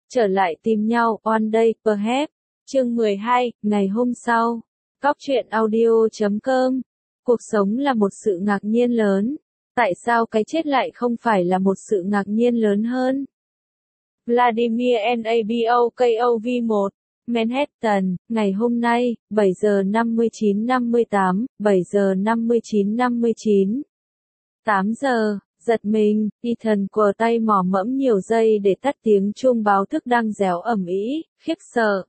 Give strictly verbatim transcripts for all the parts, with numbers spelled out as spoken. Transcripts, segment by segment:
Trở lại tìm nhau, One Day Perhaps. Chương mười hai, ngày hôm sau. Cóc truyện audio chấm com. Cuộc sống là một sự ngạc nhiên lớn. Tại sao cái chết lại không phải là một sự ngạc nhiên lớn hơn? Vladimir Nabokov một, Manhattan, ngày hôm nay, bảy giờ năm mươi chín năm mươi tám, bảy giờ năm mươi chín năm mươi chín. tám giờ, giật mình, Ethan quờ tay mò mẫm nhiều giây để tắt tiếng chuông báo thức đang réo ầm ĩ, khiếp sợ.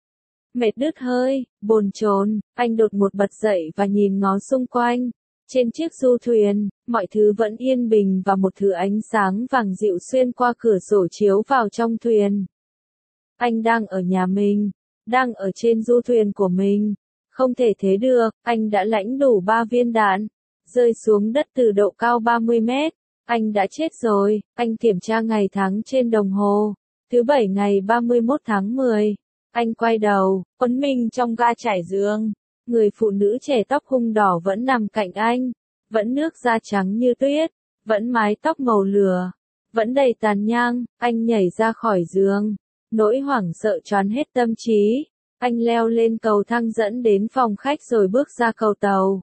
Mệt đứt hơi, bồn chồn, anh đột ngột bật dậy và nhìn ngó xung quanh. Trên chiếc du thuyền, mọi thứ vẫn yên bình và một thứ ánh sáng vàng dịu xuyên qua cửa sổ chiếu vào trong thuyền. Anh đang ở nhà mình, đang ở trên du thuyền của mình. Không thể thế được, anh đã lãnh đủ ba viên đạn, rơi xuống đất từ độ cao ba mươi mét. Anh đã chết rồi, anh kiểm tra ngày tháng trên đồng hồ. Thứ bảy ngày ba mươi mốt tháng mười. Anh quay đầu, quấn mình trong ga trải giường. Người phụ nữ trẻ tóc hung đỏ vẫn nằm cạnh anh. Vẫn nước da trắng như tuyết. Vẫn mái tóc màu lửa. Vẫn đầy tàn nhang. Anh nhảy ra khỏi giường. Nỗi hoảng sợ choán hết tâm trí. Anh leo lên cầu thang dẫn đến phòng khách rồi bước ra cầu tàu.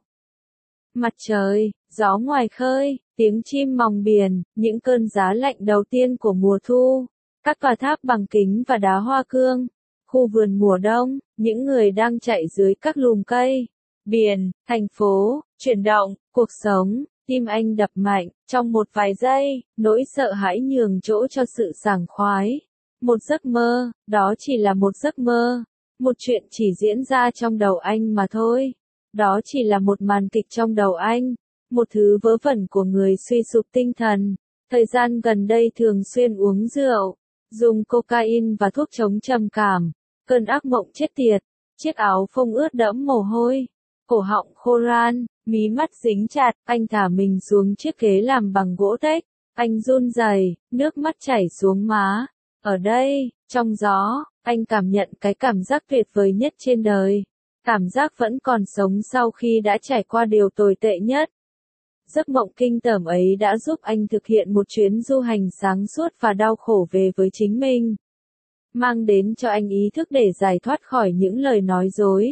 Mặt trời, gió ngoài khơi, tiếng chim mòng biển, những cơn giá lạnh đầu tiên của mùa thu. Các tòa tháp bằng kính và đá hoa cương. Khu vườn mùa đông, những người đang chạy dưới các lùm cây. Biển, thành phố, chuyển động, cuộc sống. Tim anh đập mạnh, trong một vài giây, nỗi sợ hãi nhường chỗ cho sự sảng khoái. Một giấc mơ, đó chỉ là một giấc mơ. Một chuyện chỉ diễn ra trong đầu anh mà thôi. Đó chỉ là một màn kịch trong đầu anh. Một thứ vớ vẩn của người suy sụp tinh thần. Thời gian gần đây thường xuyên uống rượu, dùng cocaine và thuốc chống trầm cảm. Cơn ác mộng chết tiệt. Chiếc áo phông ướt đẫm mồ hôi. Cổ họng khô ran, mí mắt dính chặt. Anh thả mình xuống chiếc ghế làm bằng gỗ tếch. Anh run rẩy, nước mắt chảy xuống má. Ở đây, trong gió, anh cảm nhận cái cảm giác tuyệt vời nhất trên đời. Cảm giác vẫn còn sống sau khi đã trải qua điều tồi tệ nhất. Giấc mộng kinh tởm ấy đã giúp anh thực hiện một chuyến du hành sáng suốt và đau khổ về với chính mình. Mang đến cho anh ý thức để giải thoát khỏi những lời nói dối,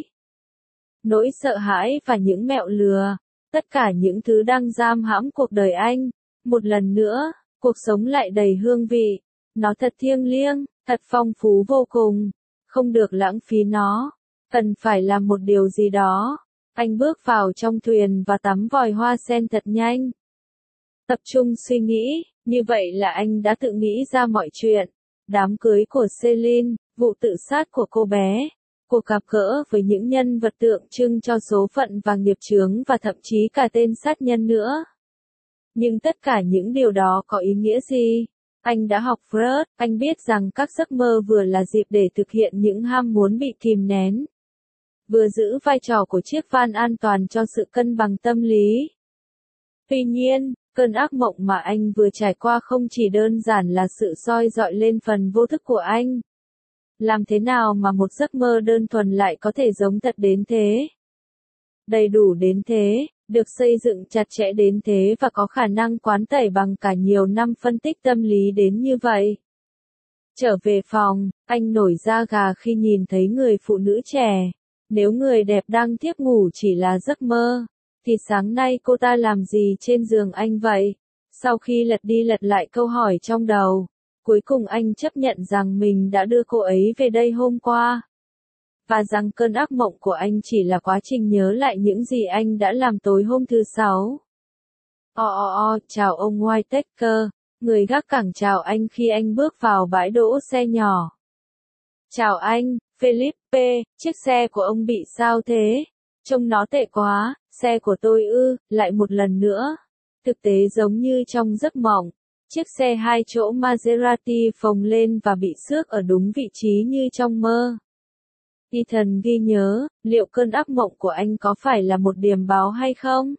nỗi sợ hãi và những mẹo lừa. Tất cả những thứ đang giam hãm cuộc đời anh. Một lần nữa, cuộc sống lại đầy hương vị. Nó thật thiêng liêng, thật phong phú vô cùng. Không được lãng phí nó. Cần phải làm một điều gì đó. Anh bước vào trong thuyền và tắm vòi hoa sen thật nhanh. Tập trung suy nghĩ, như vậy là anh đã tự nghĩ ra mọi chuyện. Đám cưới của Celine, vụ tự sát của cô bé, cuộc gặp gỡ với những nhân vật tượng trưng cho số phận và nghiệp chướng và thậm chí cả tên sát nhân nữa. Nhưng tất cả những điều đó có ý nghĩa gì? Anh đã học Freud, anh biết rằng các giấc mơ vừa là dịp để thực hiện những ham muốn bị kìm nén, vừa giữ vai trò của chiếc van an toàn cho sự cân bằng tâm lý. Tuy nhiên, cơn ác mộng mà anh vừa trải qua không chỉ đơn giản là sự soi dọi lên phần vô thức của anh. Làm thế nào mà một giấc mơ đơn thuần lại có thể giống thật đến thế? Đầy đủ đến thế, được xây dựng chặt chẽ đến thế và có khả năng quán tẩy bằng cả nhiều năm phân tích tâm lý đến như vậy. Trở về phòng, anh nổi da gà khi nhìn thấy người phụ nữ trẻ. Nếu người đẹp đang thiếp ngủ chỉ là giấc mơ, thì sáng nay cô ta làm gì trên giường anh vậy? Sau khi lật đi lật lại câu hỏi trong đầu, cuối cùng anh chấp nhận rằng mình đã đưa cô ấy về đây hôm qua. Và rằng cơn ác mộng của anh chỉ là quá trình nhớ lại những gì anh đã làm tối hôm thứ Sáu. O o o, chào ông Whittaker. Người gác cảng chào anh khi anh bước vào bãi đỗ xe nhỏ. Chào anh, Philippe, chiếc xe của ông bị sao thế? Trông nó tệ quá, xe của tôi ư, lại một lần nữa. Thực tế giống như trong giấc mộng. Chiếc xe hai chỗ Maserati phồng lên và bị xước ở đúng vị trí như trong mơ. Ethan ghi nhớ, liệu cơn ác mộng của anh có phải là một điềm báo hay không?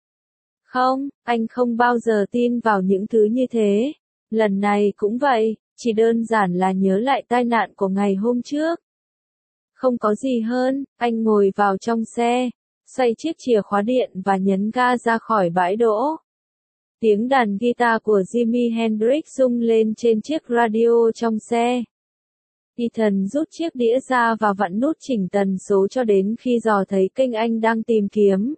Không, anh không bao giờ tin vào những thứ như thế. Lần này cũng vậy, chỉ đơn giản là nhớ lại tai nạn của ngày hôm trước. Không có gì hơn, anh ngồi vào trong xe, xoay chiếc chìa khóa điện và nhấn ga ra khỏi bãi đỗ. Tiếng đàn guitar của Jimi Hendrix rung lên trên chiếc radio trong xe. Ethan rút chiếc đĩa ra và vặn nút chỉnh tần số cho đến khi dò thấy kênh anh đang tìm kiếm.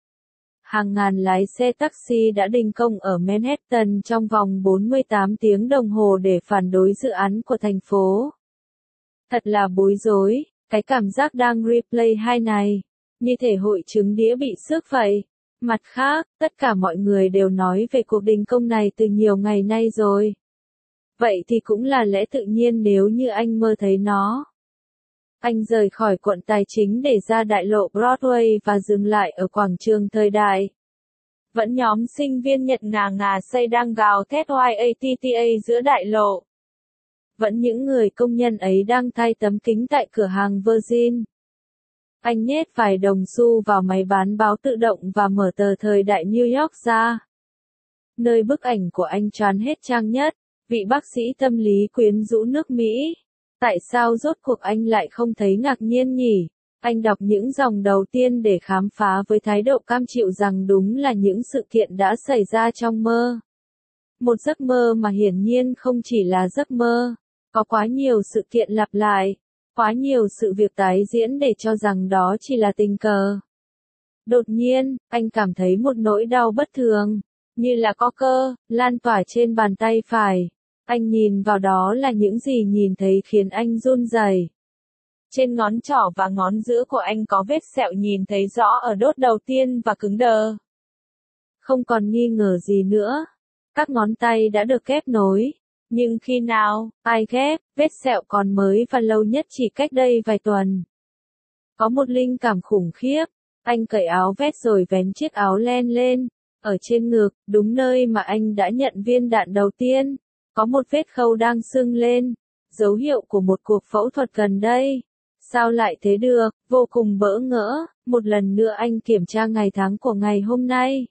Hàng ngàn lái xe taxi đã đình công ở Manhattan trong vòng bốn mươi tám tiếng đồng hồ để phản đối dự án của thành phố. Thật là bối rối, cái cảm giác đang replay hai này, như thể hội chứng đĩa bị xước vậy. Mặt khác, tất cả mọi người đều nói về cuộc đình công này từ nhiều ngày nay rồi. Vậy thì cũng là lẽ tự nhiên nếu như anh mơ thấy nó. Anh rời khỏi quận tài chính để ra đại lộ Broadway và dừng lại ở quảng trường thời đại. Vẫn nhóm sinh viên Nhật ngà ngà say đang gào thét Yatta giữa đại lộ. Vẫn những người công nhân ấy đang thay tấm kính tại cửa hàng Virgin. Anh nhét vài đồng xu vào máy bán báo tự động và mở tờ thời đại New York ra. Nơi bức ảnh của anh tràn hết trang nhất, vị bác sĩ tâm lý quyến rũ nước Mỹ. Tại sao rốt cuộc anh lại không thấy ngạc nhiên nhỉ? Anh đọc những dòng đầu tiên để khám phá với thái độ cam chịu rằng đúng là những sự kiện đã xảy ra trong mơ. Một giấc mơ mà hiển nhiên không chỉ là giấc mơ. Có quá nhiều sự kiện lặp lại, quá nhiều sự việc tái diễn để cho rằng đó chỉ là tình cờ. Đột nhiên, anh cảm thấy một nỗi đau bất thường, như là có cơ, lan tỏa trên bàn tay phải. Anh nhìn vào đó là những gì nhìn thấy khiến anh run rẩy. Trên ngón trỏ và ngón giữa của anh có vết sẹo nhìn thấy rõ ở đốt đầu tiên và cứng đờ. Không còn nghi ngờ gì nữa. Các ngón tay đã được ghép nối. Nhưng khi nào, ai ghép, vết sẹo còn mới và lâu nhất chỉ cách đây vài tuần. Có một linh cảm khủng khiếp. Anh cởi áo vest rồi vén chiếc áo len lên. Ở trên ngực, đúng nơi mà anh đã nhận viên đạn đầu tiên. Có một vết khâu đang sưng lên. Dấu hiệu của một cuộc phẫu thuật gần đây. Sao lại thế được, vô cùng bỡ ngỡ. Một lần nữa anh kiểm tra ngày tháng của ngày hôm nay.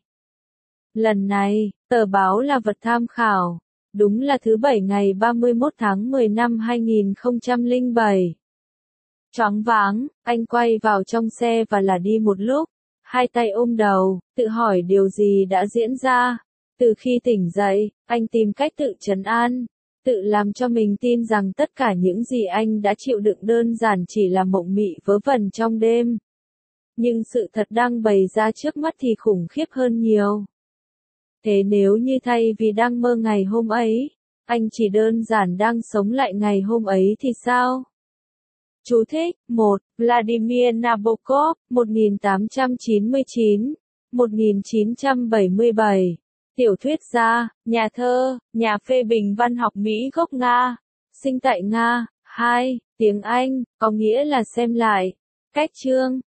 Lần này, tờ báo là vật tham khảo. Đúng là thứ Bảy ngày ba mươi mốt tháng mười năm hai nghìn không trăm lẻ bảy. Choáng váng, anh quay vào trong xe và là đi một lúc. Hai tay ôm đầu, tự hỏi điều gì đã diễn ra. Từ khi tỉnh dậy, anh tìm cách tự trấn an. Tự làm cho mình tin rằng tất cả những gì anh đã chịu đựng đơn giản chỉ là mộng mị vớ vẩn trong đêm. Nhưng sự thật đang bày ra trước mắt thì khủng khiếp hơn nhiều. Thế nếu như thay vì đang mơ ngày hôm ấy, anh chỉ đơn giản đang sống lại ngày hôm ấy thì sao? Chú thích, một. Vladimir Nabokov, một nghìn tám trăm chín mươi chín đến một nghìn chín trăm bảy mươi bảy. Tiểu thuyết gia, nhà thơ, nhà phê bình văn học Mỹ gốc Nga. Sinh tại Nga. hai. Tiếng Anh, có nghĩa là xem lại. Cách chương.